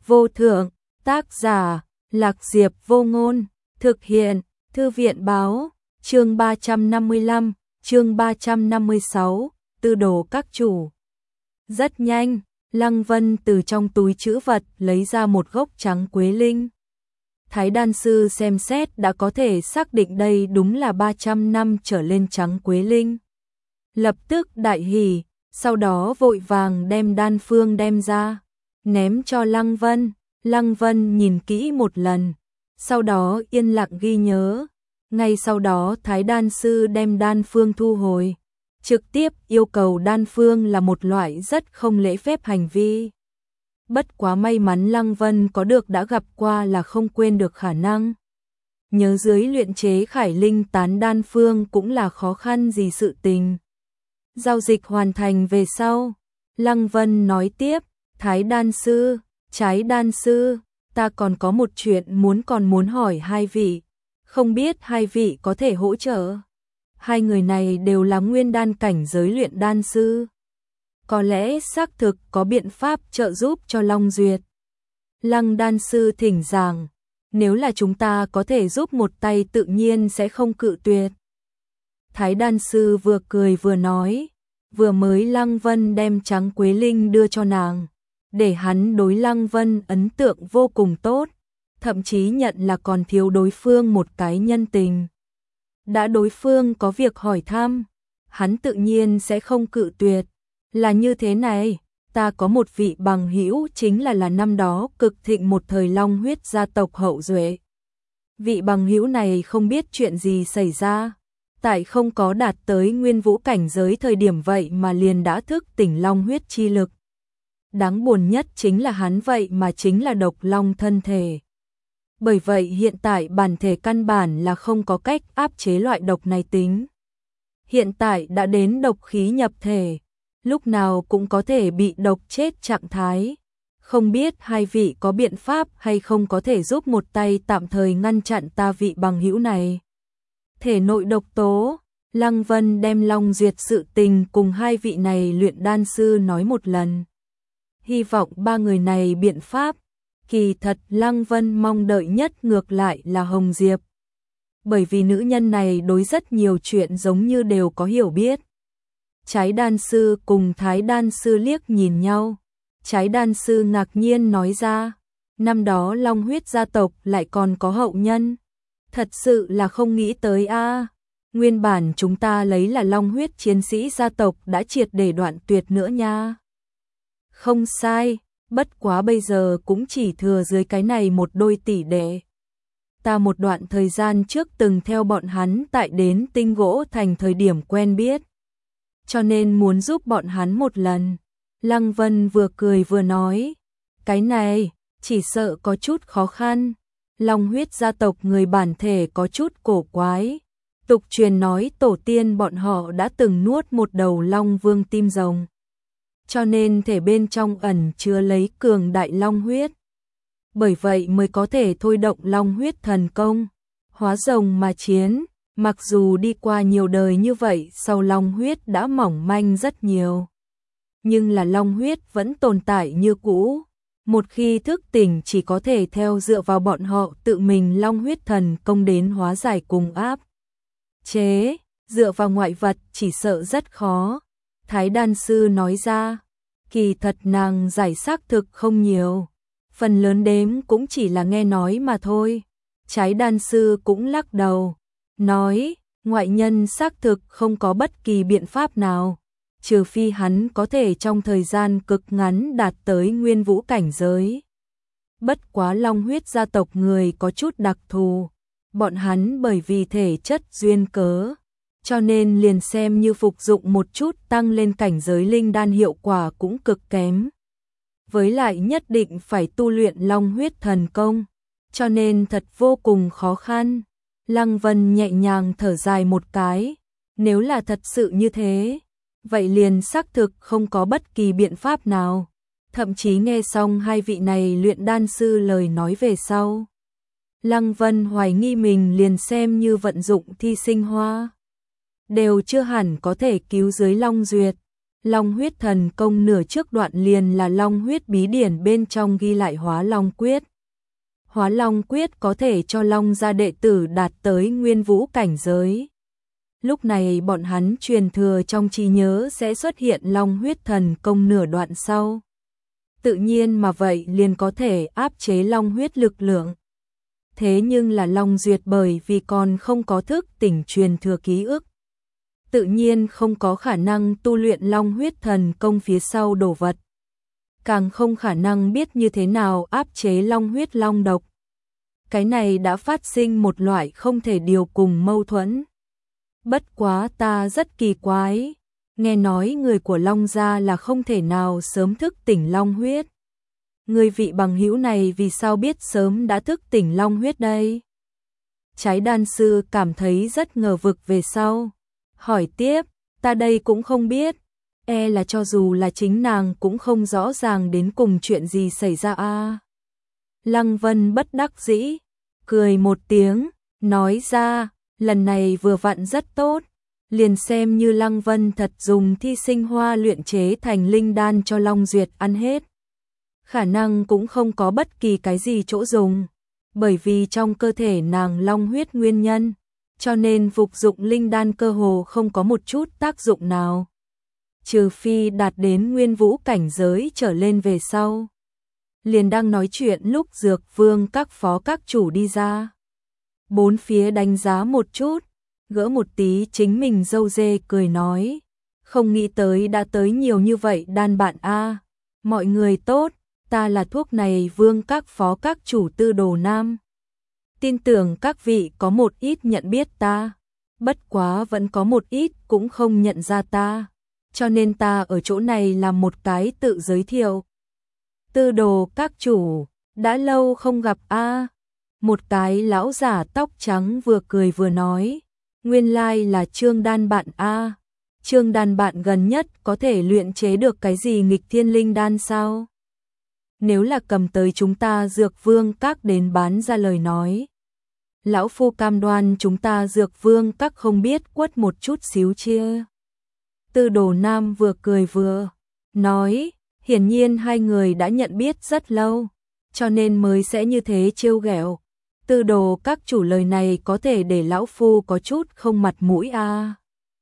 vô thượng, tác giả, Lạc Diệp Vô Ngôn, thực hiện, Thư viện báo, chương 355, chương 356, tư đồ các chủ. Rất nhanh, Lăng Vân từ trong túi trữ vật lấy ra một gốc trắng quế linh. Thái đan sư xem xét đã có thể xác định đây đúng là 300 năm trở lên trắng quế linh. Lập tức đại hỉ, sau đó vội vàng đem đan phương đem ra, ném cho Lăng Vân. Lăng Vân nhìn kỹ một lần, sau đó yên lặng ghi nhớ. Ngay sau đó Thái đan sư đem đan phương thu hồi, trực tiếp yêu cầu đan phương là một loại rất không lễ phép hành vi. Bất quá may mắn Lăng Vân có được đã gặp qua là không quên được khả năng. Nhớ dưới luyện chế khải linh tán đan phương cũng là khó khăn gì sự tình. Giao dịch hoàn thành về sau, Lăng Vân nói tiếp, Thái đan sư, Trái đan sư, ta còn có một chuyện muốn hỏi hai vị, không biết hai vị có thể hỗ trợ. Hai người này đều là nguyên đan cảnh giới luyện đan sư. Có lẽ xác thực có biện pháp trợ giúp cho Long Duyệt. Lăng đan sư thỉnh giảng, nếu là chúng ta có thể giúp một tay tự nhiên sẽ không cự tuyệt. Thái đan sư vừa cười vừa nói, vừa mới Lăng Vân đem trắng quế linh đưa cho nàng, để hắn đối Lăng Vân ấn tượng vô cùng tốt, thậm chí nhận là còn thiếu đối phương một cái nhân tình. Đã đối phương có việc hỏi thăm, hắn tự nhiên sẽ không cự tuyệt. Là như thế này, ta có một vị bằng hữu chính là năm đó cực thịnh một thời Long huyết gia tộc hậu duệ. Vị bằng hữu này không biết chuyện gì xảy ra, tại không có đạt tới nguyên vũ cảnh giới thời điểm vậy mà liền đã thức tỉnh Long huyết chi lực. Đáng buồn nhất chính là hắn vậy mà chính là độc long thân thể. Bởi vậy hiện tại bản thể căn bản là không có cách áp chế loại độc này tính. Hiện tại đã đến độc khí nhập thể, lúc nào cũng có thể bị độc chết trạng thái. Không biết hai vị có biện pháp hay không có thể giúp một tay tạm thời ngăn chặn ta vị bằng hữu này. Thể nội độc tố, Lăng Vân đem Long Duyệt sự tình cùng hai vị này luyện đan sư nói một lần. Hy vọng ba người này biện pháp. Kỳ thật Lăng Vân mong đợi nhất ngược lại là Hồng Diệp. Bởi vì nữ nhân này đối rất nhiều chuyện giống như đều có hiểu biết. Trái đan sư cùng Thái đan sư liếc nhìn nhau. Trái đan sư ngạc nhiên nói ra, năm đó Long huyết gia tộc lại còn có hậu nhân. Thật sự là không nghĩ tới a. Nguyên bản chúng ta lấy là Long huyết chiến sĩ gia tộc đã triệt để đoạn tuyệt nữa nha. Không sai, bất quá bây giờ cũng chỉ thừa dưới cái này một đôi tỷ đệ. Ta một đoạn thời gian trước từng theo bọn hắn tại đến Tinh Gỗ Thành thời điểm quen biết, cho nên muốn giúp bọn hắn một lần. Lăng Vân vừa cười vừa nói, cái này chỉ sợ có chút khó khăn. Long huyết gia tộc người bản thể có chút cổ quái. Tục truyền nói tổ tiên bọn họ đã từng nuốt một đầu long vương tim rồng, cho nên thể bên trong ẩn chứa lấy cường đại long huyết. Bởi vậy mới có thể thôi động long huyết thần công, hóa rồng mà chiến. Mặc dù đi qua nhiều đời như vậy, sau long huyết đã mỏng manh rất nhiều, nhưng là long huyết vẫn tồn tại như cũ. Một khi thức tỉnh chỉ có thể theo dựa vào bọn họ tự mình long huyết thần công đến hóa giải cùng áp chế, dựa vào ngoại vật chỉ sợ rất khó. Thái đan sư nói ra, kỳ thật nàng giải xác thực không nhiều, phần lớn đếm cũng chỉ là nghe nói mà thôi. Trái đan sư cũng lắc đầu, nói, ngoại nhân xác thực không có bất kỳ biện pháp nào, trừ phi hắn có thể trong thời gian cực ngắn đạt tới nguyên vũ cảnh giới. Bất quá Long huyết gia tộc người có chút đặc thù, bọn hắn bởi vì thể chất duyên cớ, cho nên liền xem như phục dụng một chút tăng lên cảnh giới linh đan hiệu quả cũng cực kém. Với lại nhất định phải tu luyện long huyết thần công, cho nên thật vô cùng khó khăn. Lăng Vân nhẹ nhàng thở dài một cái, nếu là thật sự như thế, vậy liền xác thực không có bất kỳ biện pháp nào. Thậm chí nghe xong hai vị này luyện đan sư lời nói về sau, Lăng Vân hoài nghi mình liền xem như vận dụng thi sinh hoa, đều chưa hẳn có thể cứu dưới Long Duyệt. Long huyết thần công nửa trước đoạn liền là long huyết bí điển bên trong ghi lại hóa long quyết. Hóa long quyết có thể cho long gia đệ tử đạt tới nguyên vũ cảnh giới. Lúc này bọn hắn truyền thừa trong trí nhớ sẽ xuất hiện long huyết thần công nửa đoạn sau. Tự nhiên mà vậy liền có thể áp chế long huyết lực lượng. Thế nhưng là Long Duyệt bởi vì còn không có thức tỉnh truyền thừa ký ức, tự nhiên không có khả năng tu luyện long huyết thần công phía sau đồ vật. Càng không khả năng biết như thế nào áp chế long huyết long độc. Cái này đã phát sinh một loại không thể điều cùng mâu thuẫn. Bất quá ta rất kỳ quái, nghe nói người của Long gia là không thể nào sớm thức tỉnh long huyết. Người vị bằng hữu này vì sao biết sớm đã thức tỉnh long huyết đây? Trái đan sư cảm thấy rất ngờ vực về sau. Hỏi tiếp, ta đây cũng không biết. E là cho dù là chính nàng cũng không rõ ràng đến cùng chuyện gì xảy ra a. Lăng Vân bất đắc dĩ, cười một tiếng, nói ra, lần này vừa vặn rất tốt. Liền xem như Lăng Vân thật dùng thi sinh hoa luyện chế thành linh đan cho Long Duyệt ăn hết. Khả năng cũng không có bất kỳ cái gì chỗ dùng, bởi vì trong cơ thể nàng long huyết nguyên nhân, cho nên phục dụng linh đan cơ hồ không có một chút tác dụng nào. Trừ phi đạt đến nguyên vũ cảnh giới trở lên về sau. Liền đang nói chuyện lúc Dược Vương các phó các chủ đi ra. Bốn phía đánh giá một chút, gỡ một tí chính mình râu dê cười nói. Không nghĩ tới đã tới nhiều như vậy đan bạn a. Mọi người tốt. Ta là thuốc này Vương các phó các chủ Tư Đồ Nam. Tin tưởng các vị có một ít nhận biết ta, bất quá vẫn có một ít cũng không nhận ra ta, cho nên ta ở chỗ này làm một cái tự giới thiệu. Tư Đồ các chủ, đã lâu không gặp a. Một cái lão giả tóc trắng vừa cười vừa nói, nguyên lai là Trương Đan bạn a. Trương Đan bạn gần nhất có thể luyện chế được cái gì nghịch thiên linh đan sao? Nếu là cầm tới chúng ta Dược Vương các đến bán ra lời nói, lão phu cam đoan chúng ta Dược Vương các không biết quất một chút xíu chia. Tư Đồ Nam vừa cười vừa nói, hiển nhiên hai người đã nhận biết rất lâu, cho nên mới sẽ như thế trêu ghẹo. Tư Đồ các chủ lời này có thể để lão phu có chút không mặt mũi a.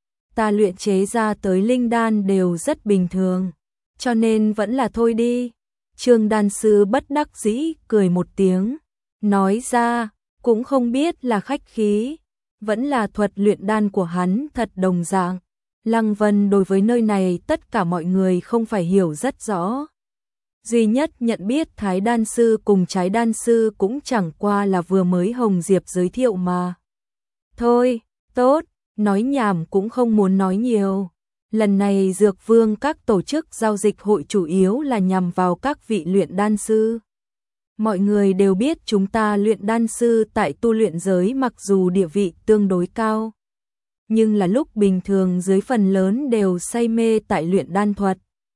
Ta luyện chế ra tới linh đan đều rất bình thường, cho nên vẫn là thôi đi. Trương đan sư bất đắc dĩ cười một tiếng, nói ra, cũng không biết là khách khí, vẫn là thuật luyện đan của hắn thật đồng dạng. Lăng Vân đối với nơi này tất cả mọi người không phải hiểu rất rõ. Duy nhất nhận biết Thái đan sư cùng Trái đan sư cũng chẳng qua là vừa mới Hồng Diệp giới thiệu mà. Thôi, tốt, nói nhảm cũng không muốn nói nhiều. Lần này Dược Vương các tổ chức giao dịch hội chủ yếu là nhằm vào các vị luyện đan sư. Mọi người đều biết chúng ta luyện đan sư tại tu luyện giới mặc dù địa vị tương đối cao, nhưng là lúc bình thường dưới phần lớn đều say mê tại luyện đan thuật.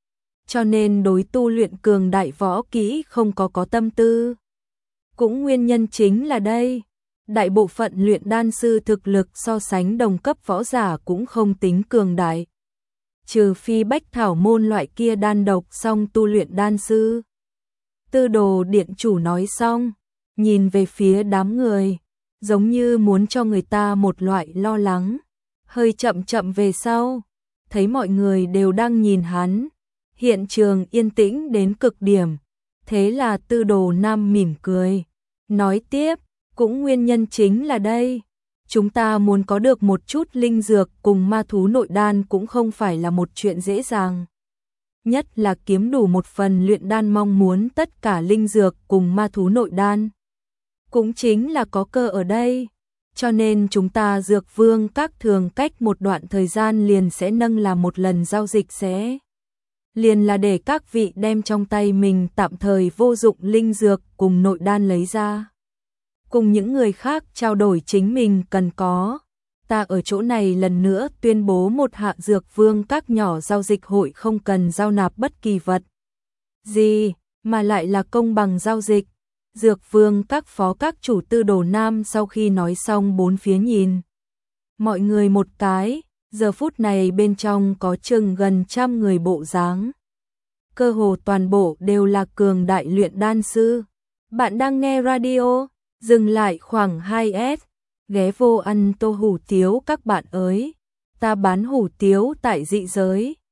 Cho nên đối tu luyện cường đại võ kỹ không có tâm tư. Cũng nguyên nhân chính là đây. Đại bộ phận luyện đan sư thực lực so sánh đồng cấp võ giả cũng không tính cường đại. Trừ phi bách thảo môn loại kia đan độc song tu luyện đan sư. Tư Đồ điện chủ nói xong, nhìn về phía đám người, giống như muốn cho người ta một loại lo lắng. Hơi chậm về sau, thấy mọi người đều đang nhìn hắn, hiện trường yên tĩnh đến cực điểm. Thế là Tư Đồ Nam mỉm cười, nói tiếp, cũng nguyên nhân chính là đây. Chúng ta muốn có được một chút linh dược cùng ma thú nội đan cũng không phải là một chuyện dễ dàng. Nhất là kiếm đủ một phần luyện đan mong muốn tất cả linh dược cùng ma thú nội đan. Cũng chính là có cơ ở đây. Cho nên chúng ta Dược Vương các thường cách một đoạn thời gian liền sẽ nâng làm một lần giao dịch sẽ. Liền là để các vị đem trong tay mình tạm thời vô dụng linh dược cùng nội đan lấy ra. Cùng những người khác trao đổi chính mình cần có. Ta ở chỗ này lần nữa tuyên bố một hạ Dược Vương các nhỏ giao dịch hội không cần giao nạp bất kỳ vật gì, mà lại là công bằng giao dịch. Dược Vương các phó các chủ Tư Đồ Nam sau khi nói xong bốn phía nhìn mọi người một cái, Giờ phút này bên trong có chừng gần trăm người bộ dáng. Cơ hồ toàn bộ đều là cường đại luyện đan sư. Bạn đang nghe radio, dừng lại khoảng 2S, ghé vô ăn tô hủ tiếu các bạn ơi. Ta bán hủ tiếu tại dị giới,